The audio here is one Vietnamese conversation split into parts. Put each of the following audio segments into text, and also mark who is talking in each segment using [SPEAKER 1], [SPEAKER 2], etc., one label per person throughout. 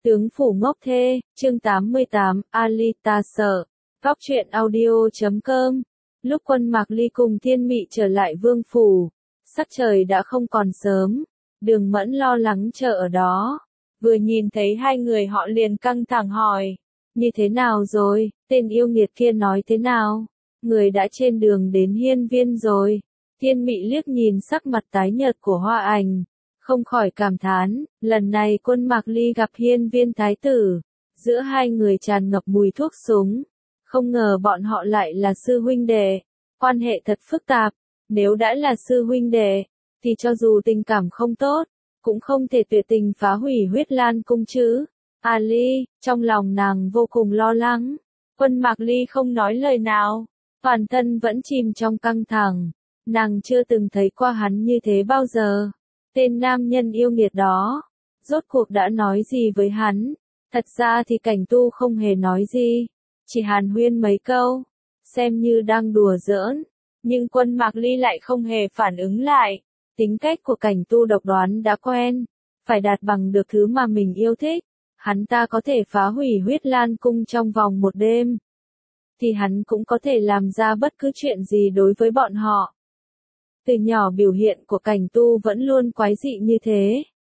[SPEAKER 1] Tướng phủ ngốc thê, chương 88, Alita sợ. Góc truyện audio.com. Lúc Quân Mạc Ly cùng Thiên Mị trở lại vương phủ, sắc trời đã không còn sớm, Đường Mẫn lo lắng chờ ở đó. Vừa nhìn thấy hai người họ liền căng thẳng hỏi, như thế nào rồi, tên yêu nghiệt kia nói thế nào? Người đã trên đường đến hiên viên rồi. Thiên Mị liếc nhìn sắc mặt tái nhợt của Hoa Ảnh, không khỏi cảm thán, lần này Quân Mạc Ly gặp hiên viên thái tử, giữa hai người tràn ngập mùi thuốc súng, không ngờ bọn họ lại là sư huynh đệ, quan hệ thật phức tạp, nếu đã là sư huynh đệ, thì cho dù tình cảm không tốt, cũng không thể tuyệt tình phá hủy Huyết Lan cung chứ. Ali, trong lòng nàng vô cùng lo lắng, Quân Mạc Ly không nói lời nào, toàn thân vẫn chìm trong căng thẳng, nàng chưa từng thấy qua hắn như thế bao giờ. Tên nam nhân yêu nghiệt đó, rốt cuộc đã nói gì với hắn? Thật ra thì Cảnh Tu không hề nói gì, chỉ hàn huyên mấy câu, xem như đang đùa giỡn, nhưng Quân Mạc Ly lại không hề phản ứng lại. Tính cách của Cảnh Tu độc đoán đã quen, phải đạt bằng được thứ mà mình yêu thích, hắn ta có thể phá hủy Huyết Lan cung trong vòng một đêm, thì hắn cũng có thể làm ra bất cứ chuyện gì đối với bọn họ. Từ nhỏ biểu hiện của Cảnh Tu vẫn luôn quái dị như thế,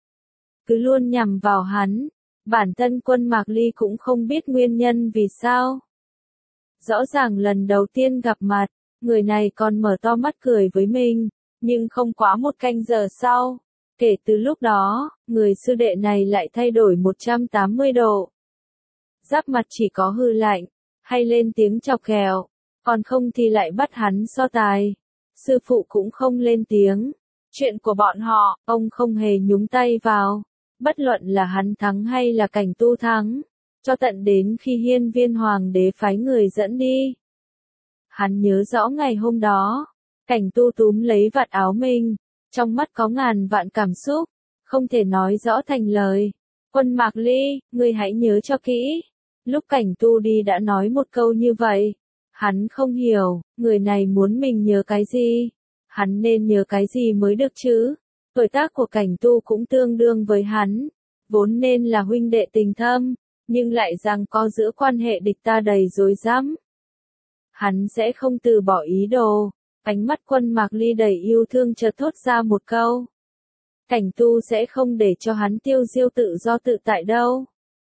[SPEAKER 1] cứ luôn nhằm vào hắn, bản thân Quân Mạc Ly cũng không biết nguyên nhân vì sao. Rõ ràng lần đầu tiên gặp mặt, người này còn mở to mắt cười với mình, nhưng không quá một canh giờ sau, kể từ lúc đó, người sư đệ này lại thay đổi 180 độ. Giáp mặt chỉ có hư lạnh, hay lên tiếng chọc ghẹo, còn không thì lại bắt hắn so tài. Sư phụ cũng không lên tiếng, chuyện của bọn họ, ông không hề nhúng tay vào, bất luận là hắn thắng hay là Cảnh Tu thắng, cho tận đến khi hiên viên hoàng đế phái người dẫn đi. Hắn nhớ rõ ngày hôm đó, Cảnh Tu túm lấy vạt áo mình, trong mắt có ngàn vạn cảm xúc, không thể nói rõ thành lời. Quân Mạc Ly, ngươi hãy nhớ cho kỹ. Lúc Cảnh Tu đi đã nói một câu như vậy. Hắn không hiểu, người này muốn mình nhớ cái gì? Hắn nên nhớ cái gì mới được chứ? Tuổi tác của Cảnh Tu cũng tương đương với hắn, vốn nên là huynh đệ tình thâm, nhưng lại giằng co giữa quan hệ địch ta đầy rối rắm. Hắn sẽ không từ bỏ ý đồ. Ánh mắt Quân Mạc Ly đầy yêu thương chợt thốt ra một câu. Cảnh Tu sẽ không để cho hắn tiêu diêu tự do tự tại đâu.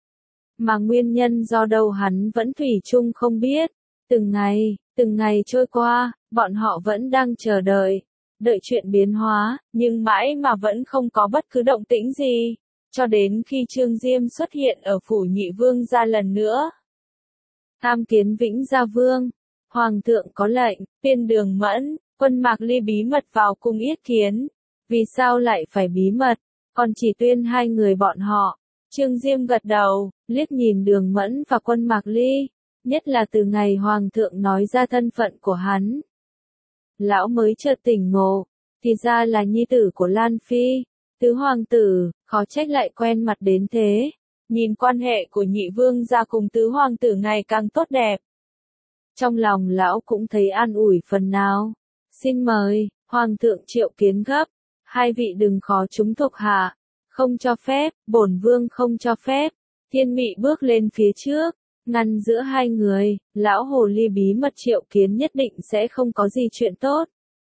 [SPEAKER 1] Mà nguyên nhân do đâu hắn vẫn thủy chung không biết. Từng ngày trôi qua, bọn họ vẫn đang chờ đợi, đợi chuyện biến hóa, nhưng mãi mà vẫn không có bất cứ động tĩnh gì, cho đến khi Trương Diêm xuất hiện ở phủ Nhị Vương gia lần nữa. Tham kiến Vĩnh Gia Vương, Hoàng thượng có lệnh, Tiên Đường Mẫn, Quân Mạc Ly bí mật vào cung yết kiến. Vì sao lại phải bí mật, còn chỉ tuyên hai người bọn họ? Trương Diêm gật đầu, liếc nhìn Đường Mẫn và Quân Mạc Ly. Nhất là từ ngày Hoàng thượng nói ra thân phận của hắn. Lão mới chợt tỉnh ngộ, thì ra là nhi tử của Lan Phi, tứ hoàng tử, khó trách lại quen mặt đến thế. Nhìn quan hệ của Nhị Vương gia cùng tứ hoàng tử ngày càng tốt đẹp. Trong lòng lão cũng thấy an ủi phần nào. Xin mời, Hoàng thượng triệu kiến gấp, hai vị đừng khó chúng thuộc hạ, không cho phép, bổn vương không cho phép. Thiên Mị bước lên phía trước, ngăn giữa hai người, lão hồ ly bí mật triệu kiến nhất định sẽ không có gì chuyện tốt.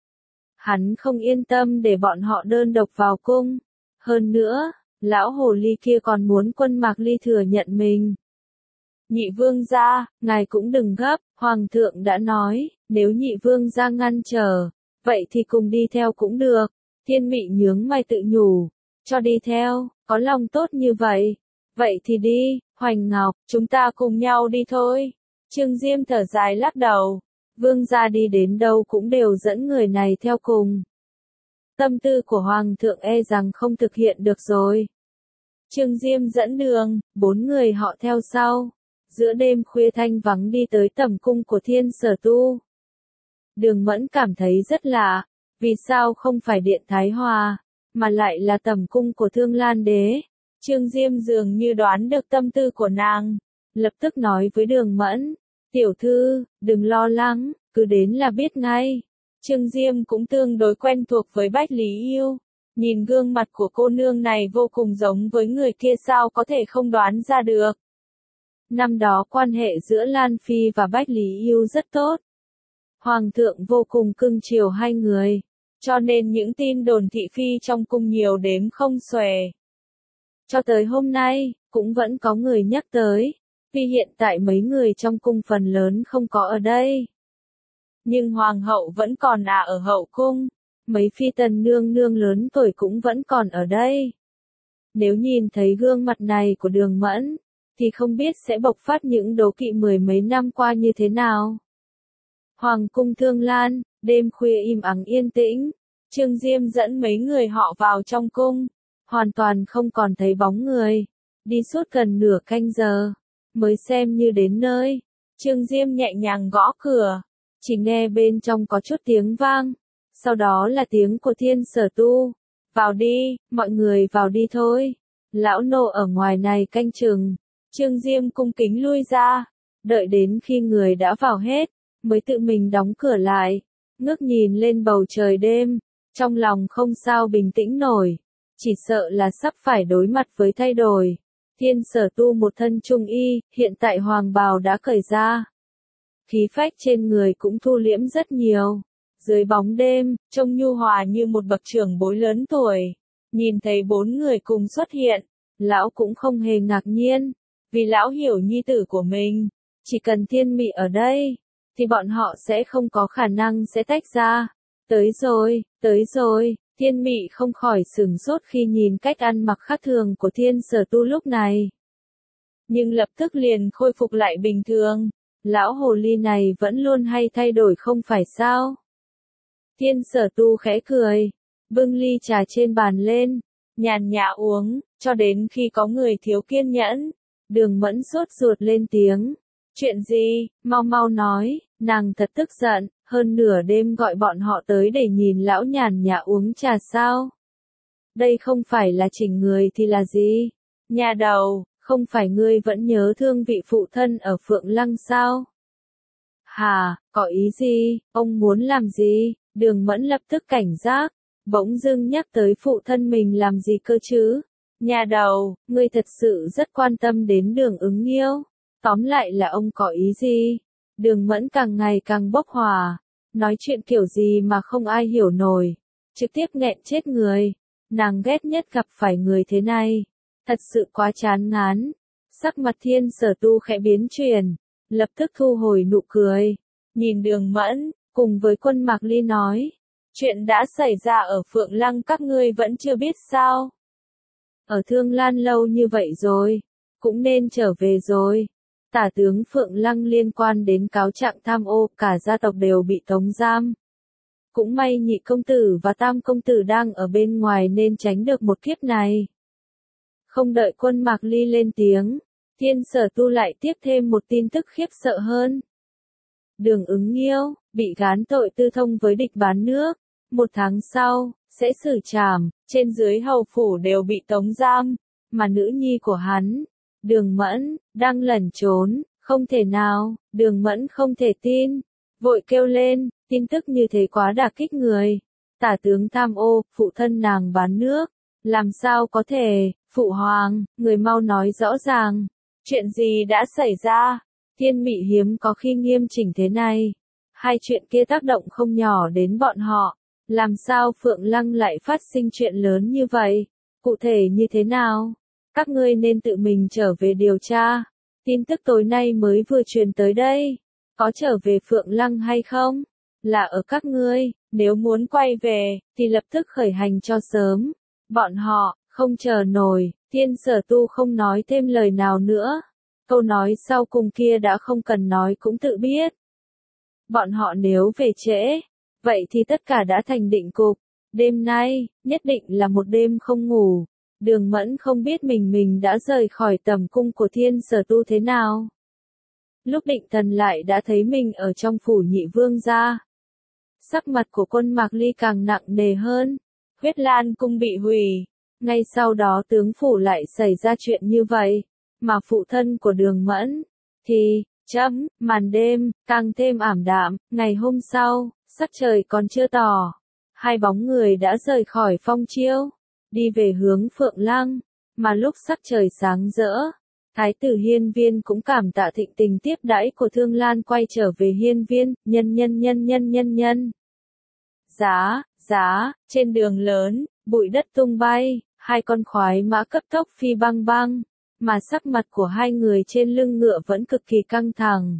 [SPEAKER 1] Hắn không yên tâm để bọn họ đơn độc vào cung. Hơn nữa, lão hồ ly kia còn muốn Quân Mạc Ly thừa nhận mình. Nhị Vương gia, ngài cũng đừng gấp, Hoàng thượng đã nói, nếu Nhị Vương gia ngăn trở, vậy thì cùng đi theo cũng được. Thiên Mị nhướng mày tự nhủ, cho đi theo, có lòng tốt như vậy. Vậy thì đi, Hoành Ngọc, chúng ta cùng nhau đi thôi. Trương Diêm thở dài lắc đầu, Vương gia đi đến đâu cũng đều dẫn người này theo cùng. Tâm tư của Hoàng thượng e rằng không thực hiện được rồi. Trương Diêm dẫn đường, bốn người họ theo sau. Giữa đêm khuya thanh vắng đi tới tẩm cung của Thiên Sở Tu. Đường Mẫn cảm thấy rất lạ, vì sao không phải Điện Thái Hòa, mà lại là tẩm cung của Thương Lan Đế. Trương Diêm dường như đoán được tâm tư của nàng, lập tức nói với Đường Mẫn, tiểu thư, đừng lo lắng, cứ đến là biết ngay. Trương Diêm cũng tương đối quen thuộc với Bách Lý Yêu, Nhìn gương mặt của cô nương này vô cùng giống với người kia sao có thể không đoán ra được. Năm đó quan hệ giữa Lan Phi và Bách Lý Yêu rất tốt. Hoàng thượng vô cùng cưng chiều hai người, cho nên những tin đồn thị phi trong cung nhiều đếm không xuể. Cho tới hôm nay, cũng vẫn có người nhắc tới, vì hiện tại mấy người trong cung phần lớn không có ở đây. Nhưng hoàng hậu vẫn còn ở hậu cung, mấy phi tần nương nương lớn tuổi cũng vẫn còn ở đây. Nếu nhìn thấy gương mặt này của Đường Mẫn, thì không biết sẽ bộc phát những đố kỵ mười mấy năm qua như thế nào. Hoàng cung Thương Lan, đêm khuya im ắng yên tĩnh, Trương Diêm dẫn mấy người họ vào trong cung, hoàn toàn không còn thấy bóng người, đi suốt gần nửa canh giờ, mới xem như đến nơi. Trương Diêm nhẹ nhàng gõ cửa, chỉ nghe bên trong có chút tiếng vang, sau đó là tiếng của Thiên Sở Tu. Vào đi, mọi người vào đi thôi. Lão nô ở ngoài này canh chừng. Trương Diêm cung kính lui ra, đợi đến khi người đã vào hết, mới tự mình đóng cửa lại, ngước nhìn lên bầu trời đêm, trong lòng không sao bình tĩnh nổi, chỉ sợ là sắp phải đối mặt với thay đổi. Thiên Sở Tu một thân trung y, hiện tại hoàng bào đã cởi ra. Khí phách trên người cũng thu liễm rất nhiều. Dưới bóng đêm, trông nhu hòa như một bậc trưởng bối lớn tuổi. Nhìn thấy bốn người cùng xuất hiện, lão cũng không hề ngạc nhiên, vì lão hiểu nhi tử của mình, chỉ cần Thiên Mị ở đây, thì bọn họ sẽ không có khả năng sẽ tách ra. Tới rồi, Thiên Mị không khỏi sửng sốt khi nhìn cách ăn mặc khác thường của Thiên Sở Tu lúc này. Nhưng lập tức liền khôi phục lại bình thường, lão hồ ly này vẫn luôn hay thay đổi không phải sao? Thiên Sở Tu khẽ cười, bưng ly trà trên bàn lên, nhàn nhã uống, cho đến khi có người thiếu kiên nhẫn. Đường Mẫn sốt ruột lên tiếng. Chuyện gì, mau mau nói, nàng thật tức giận, hơn nửa đêm gọi bọn họ tới để nhìn lão nhàn nhã uống trà sao? Đây không phải là chỉnh người thì là gì? Nhà đầu, không phải ngươi vẫn nhớ thương vị phụ thân ở Phượng Lăng sao? Hà, có ý gì, ông muốn làm gì? Đường Mẫn lập tức cảnh giác, bỗng dưng nhắc tới phụ thân mình làm gì cơ chứ? Nhà đầu, ngươi thật sự rất quan tâm đến Đường Ứng Nghiêu. Tóm lại là ông có ý gì? Đường Mẫn càng ngày càng bốc hỏa, nói chuyện kiểu gì mà không ai hiểu nổi, trực tiếp nghẹn chết người. Nàng ghét nhất gặp phải người thế này, thật sự quá chán ngán. Sắc mặt Thiên Sở Tu khẽ biến chuyển, lập tức thu hồi nụ cười, nhìn Đường Mẫn, cùng với Quân Mạc Ly nói, chuyện đã xảy ra ở Phượng Lăng các ngươi vẫn chưa biết sao? Ở Thương Lan lâu như vậy rồi, cũng nên trở về rồi. Tả tướng Phượng Lăng liên quan đến cáo trạng tham ô, cả gia tộc đều bị tống giam. Cũng may Nhị công tử và Tam công tử đang ở bên ngoài nên tránh được một kiếp này. Không đợi Quân Mạc Ly lên tiếng, Thiên Sở Tu lại tiếp thêm một tin tức khiếp sợ hơn. Đường Ứng Nghiêu bị gán tội tư thông với địch bán nước, 1 tháng sau sẽ xử trảm, trên dưới hầu phủ đều bị tống giam, mà nữ nhi của hắn, Đường Mẫn, đang lẩn trốn. Không thể nào, Đường Mẫn không thể tin, vội kêu lên, tin tức như thế quá đả kích người. Tả tướng tham ô, phụ thân nàng bán nước, làm sao có thể? Phụ hoàng, người mau nói rõ ràng, chuyện gì đã xảy ra? Thiên Mị hiếm có khi nghiêm chỉnh thế này. Hai chuyện kia tác động không nhỏ đến bọn họ, làm sao Phượng Lăng lại phát sinh chuyện lớn như vậy? Cụ thể như thế nào? Các ngươi nên tự mình trở về điều tra. Tin tức tối nay mới vừa truyền tới đây. Có trở về Phượng Lăng hay không? Là ở các ngươi, nếu muốn quay về, thì lập tức khởi hành cho sớm. Bọn họ, không chờ nổi. Thiên Sở Tu không nói thêm lời nào nữa. Câu nói sau cùng kia đã không cần nói cũng tự biết. Bọn họ nếu về trễ, vậy thì tất cả đã thành định cục. Đêm nay, nhất định là một đêm không ngủ. Đường Mẫn không biết mình đã rời khỏi tầm cung của Thiên Sở Tu thế nào. Lúc Định Thần lại đã thấy mình ở trong phủ Nhị vương gia. Sắc mặt của Quân Mạc Ly càng nặng nề hơn. Huyết Lan cung bị hủy. Ngay sau đó tướng phủ lại xảy ra chuyện như vậy. Mà phụ thân của Đường Mẫn, thì, màn đêm, càng thêm ảm đạm. Ngày hôm sau, sắc trời còn chưa tỏ. hai bóng người đã rời khỏi Phong Chiêu, đi về hướng Phượng Lăng, mà lúc sắc trời sáng rỡ, Thái tử Hiên Viên cũng cảm tạ thịnh tình tiếp đãi của Thương Lan quay trở về Hiên Viên, nhân. Giá, trên đường lớn, bụi đất tung bay, hai con khoái mã cấp tốc phi băng băng, mà sắc mặt của hai người trên lưng ngựa vẫn cực kỳ căng thẳng.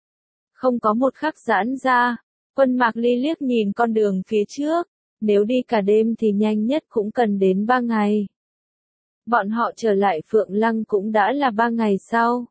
[SPEAKER 1] Không có một khắc giãn ra, Quân Mạc Ly liếc nhìn con đường phía trước, nếu đi cả đêm thì nhanh nhất cũng cần đến 3 ngày. Bọn họ trở lại Phượng Lăng cũng đã là 3 ngày sau.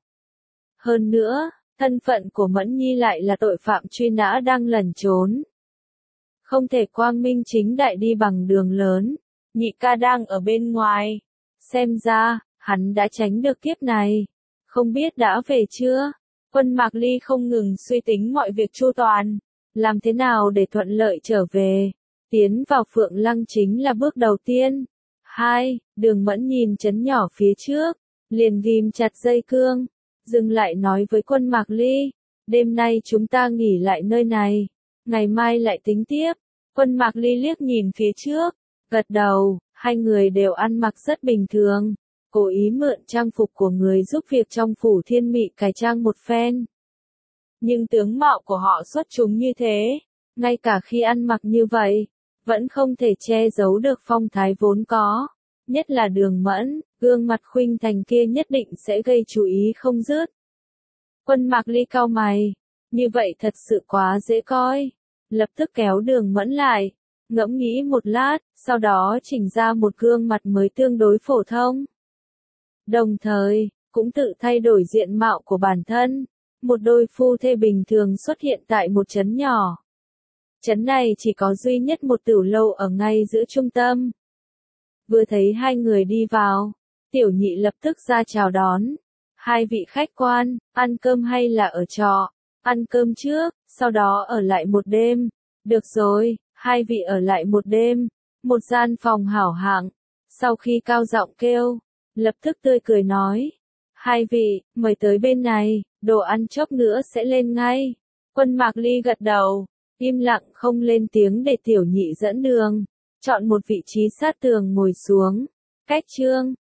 [SPEAKER 1] Hơn nữa, thân phận của Mẫn Nhi lại là tội phạm truy nã đang lẩn trốn. Không thể quang minh chính đại đi bằng đường lớn, nhị ca đang ở bên ngoài. Xem ra, hắn đã tránh được kiếp này. Không biết đã về chưa? Quân Mạc Ly không ngừng suy tính mọi việc chu toàn. Làm thế nào để thuận lợi trở về? Tiến vào Phượng Lăng chính là bước đầu tiên. 2. Đường Mẫn nhìn trấn nhỏ phía trước, liền ghim chặt dây cương, dừng lại nói với Quân Mạc Ly, đêm nay chúng ta nghỉ lại nơi này, ngày mai lại tính tiếp. Quân Mạc Ly liếc nhìn phía trước, gật đầu, hai người đều ăn mặc rất bình thường, cố ý mượn trang phục của người giúp việc trong phủ Thiên Mị cải trang một phen. Nhưng tướng mạo của họ xuất chúng như thế, ngay cả khi ăn mặc như vậy, vẫn không thể che giấu được phong thái vốn có, nhất là Đường Mẫn, gương mặt khuynh thành kia nhất định sẽ gây chú ý không dứt. Quân Mạc Ly cau mày, như vậy thật sự quá dễ coi, lập tức kéo Đường Mẫn lại, ngẫm nghĩ một lát, sau đó chỉnh ra một gương mặt mới tương đối phổ thông. Đồng thời, cũng tự thay đổi diện mạo của bản thân, một đôi phu thê bình thường xuất hiện tại một trấn nhỏ. Trấn này chỉ có duy nhất một tửu lâu ở ngay giữa trung tâm. Vừa thấy hai người đi vào, Tiểu Nhị lập tức ra chào đón. Hai vị khách quan, ăn cơm hay là ở trọ? Ăn cơm trước, sau đó ở lại một đêm. Được rồi, hai vị ở lại một đêm. Một gian phòng hảo hạng. Sau khi cao giọng kêu, lập tức tươi cười nói. Hai vị, mời tới bên này, đồ ăn chốc nữa sẽ lên ngay. Quân Mạc Ly gật đầu, im lặng không lên tiếng để Tiểu Nhị dẫn đường. Chọn một vị trí sát tường ngồi xuống. Cách chương